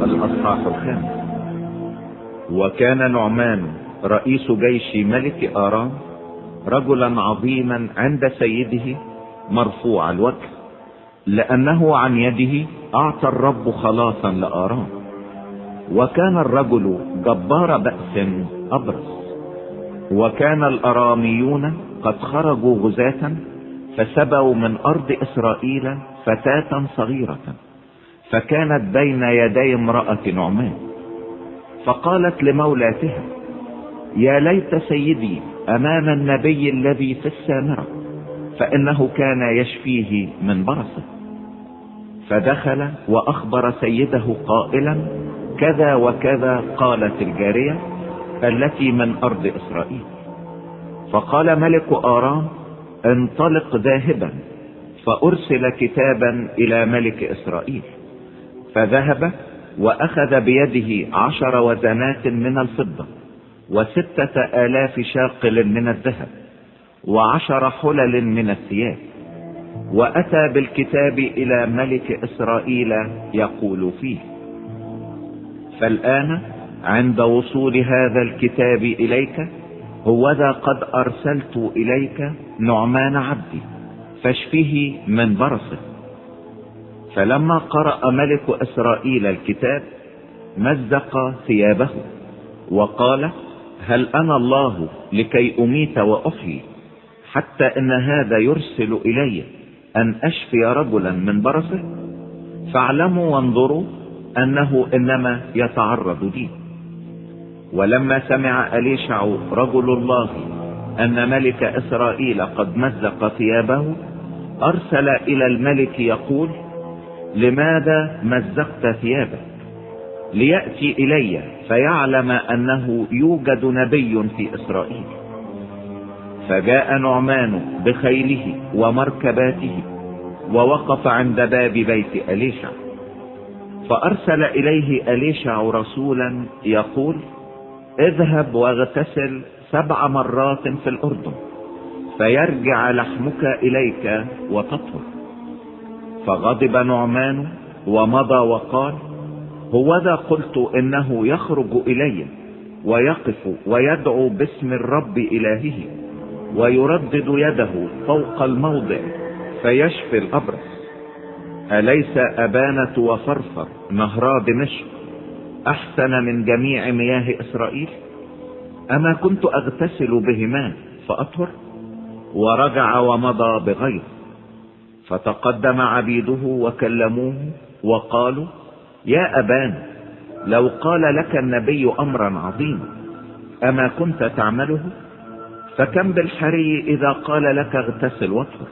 الأصحاح 5. وكان نعمان رئيس جيش ملك آرام رجلا عظيما عند سيده مرفوع الوجه، لأنه عن يده أعطى الرب خلاصا لآرام. وكان الرجل جبار بأس أبرص. وكان الأراميون قد خرجوا غزاة فسبوا من أرض إسرائيل فتاة صغيرة، فكانت بين يدي امرأة نعمان، فقالت لمولاتها: يا ليت سيدي أمام النبي الذي في السامرة، فإنه كان يشفيه من برصه. فدخل وأخبر سيده قائلا: كذا وكذا قالت الجارية التي من أرض إسرائيل. فقال ملك آرام: انطلق ذاهبا. فأرسل كتابا إلى ملك إسرائيل، فذهب وأخذ بيده 10 وزنات من الفضة 6,000 شاقل من الذهب 10 حلل من الثياب، وأتى بالكتاب إلى ملك إسرائيل يقول فيه: فالآن عند وصول هذا الكتاب إليك هوذا قد أرسلت إليك نعمان عبدي فاشفه من برصه. فلما قرأ ملك إسرائيل الكتاب مزق ثيابه وقال: هل أنا الله لكي أميت وأحيي؟ حتى إن هذا يرسل إلي أن أشفي رجلا من برصه؟ فاعلموا وانظروا أنه إنما يتعرض لي. ولما سمع أليشع رجل الله أن ملك إسرائيل قد مزق ثيابه أرسل إلى الملك يقول: لماذا مزقت ثيابك؟ ليأتي إلي فيعلم أنه يوجد نبي في إسرائيل. فجاء نعمان بخيله ومركباته ووقف عند باب بيت أليشع، فأرسل إليه أليشع رسولا يقول: اذهب واغتسل 7 مرات في الأردن فيرجع لحمك إليك وتطهر. فغضب نعمان ومضى وقال: هوذا قلت إنه يخرج إلي ويقف ويدعو باسم الرب إلهه ويردد يده فوق الموضع فيشفي الأبرص. أليس أبانة وفرفر نهرا دمشق أحسن من جميع مياه إسرائيل؟ أما كنت أغتسل بهما فأطهر؟ ورجع ومضى بغير. فتقدم عبيده وكلموه وقالوا: يا أبانا، لو قال لك النبي أمرا عظيما أما كنت تعمله؟ فكم بالحري إذا قال لك اغتسل واطهر؟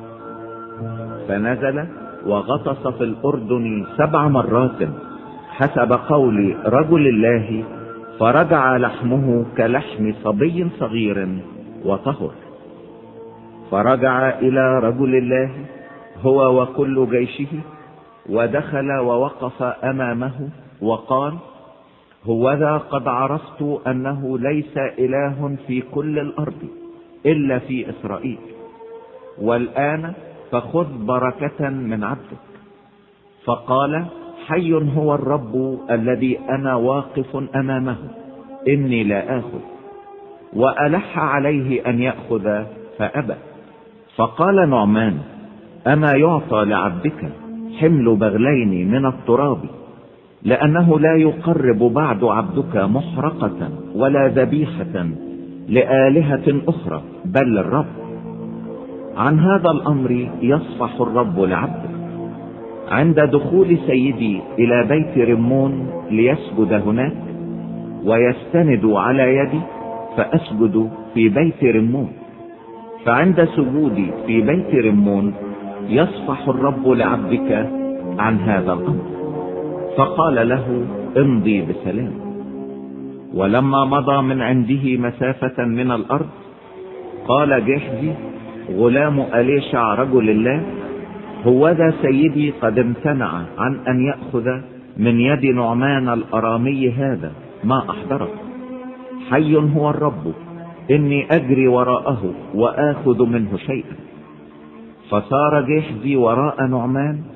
فنزل وغطس في الأردن 7 مرات حسب قول رجل الله، فرجع لحمه كلحم صبي صغير وطهر. فرجع إلى رجل الله هو وكل جيشه، ودخل ووقف أمامه وقال: هوذا قد عرفت أنه ليس إله في كل الأرض إلا في إسرائيل، والآن فخذ بركة من عبدك. فقال: حي هو الرب الذي أنا واقف أمامه، إني لا آخذ. وألح عليه أن يأخذ فأبى. فقال نعمان: أما يعطى لعبدك حمل بغلين من التراب؟ لأنه لا يقرب بعد عبدك محرقة ولا ذبيحة لآلهة أخرى بل الرب. عن هذا الأمر يصفح الرب لعبده. عند دخول سيدي إلى بيت رمون ليسجد هناك ويستند على يدي فأسجد في بيت رمون، فعند سجودي في بيت رمون يصفح الرب لعبدك عن هذا الأمر. فقال له: امضي بسلام. ولما مضى من عنده مسافة من الأرض قال جحزي غلام أليشع رجل الله: هوذا سيدي قد امتنع عن أن يأخذ من يد نعمان الأرامي هذا ما أحضره. حي هو الرب، إني أجري وراءه وآخذ منه شيئا. فصار جحزي وراء نعمان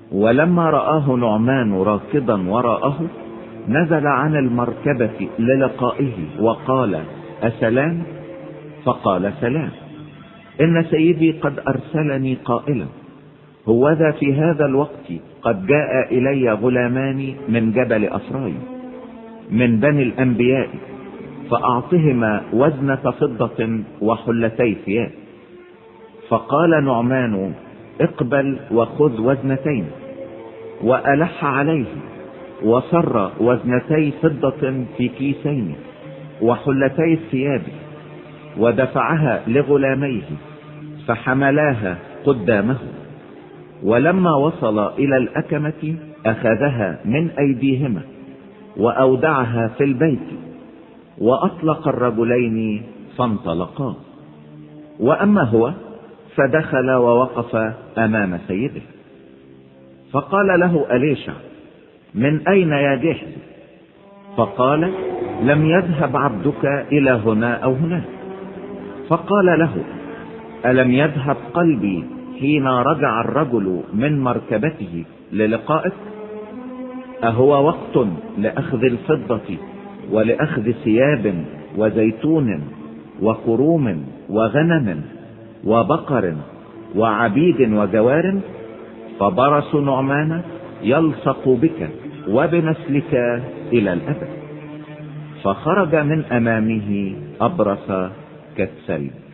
ولما رآه نعمان راكضا وراءه نزل عن المركبة للقائه وقال: أسلام؟ فقال: سلام، إن سيدي قد أرسلني قائلا: هوذا في هذا الوقت قد جاء إلي غلامان من جبل أفرايم من بني الأنبياء، فأعطهما وزنة فضة وحلتي ثياب. فقال نعمان: اقبل وخذ وزنتين. وألح عليه وصر وزنتي فضة في كيسين وحلتي الثياب، ودفعها لغلاميه فحملاها قدامه. ولما وصل إلى الأكمة أخذها من أيديهما وأودعها في البيت، وأطلق الرجلين فانطلقا. وأما هو فدخل ووقف أمام سيده، فقال له أليشع: من أين يا جحزي؟ فقال: لم يذهب عبدك إلى هنا أو هناك. فقال له: ألم يذهب قلبي حين رجع الرجل من مركبته للقائك؟ أهو وقت لأخذ الفضة ولأخذ ثياب وزيتون وكروم وغنم وبقر وعبيد وجوار؟ فبرس نعمان يلصق بك وبنسلك إلى الأبد. فخرج من أمامه أبرص كالثلج.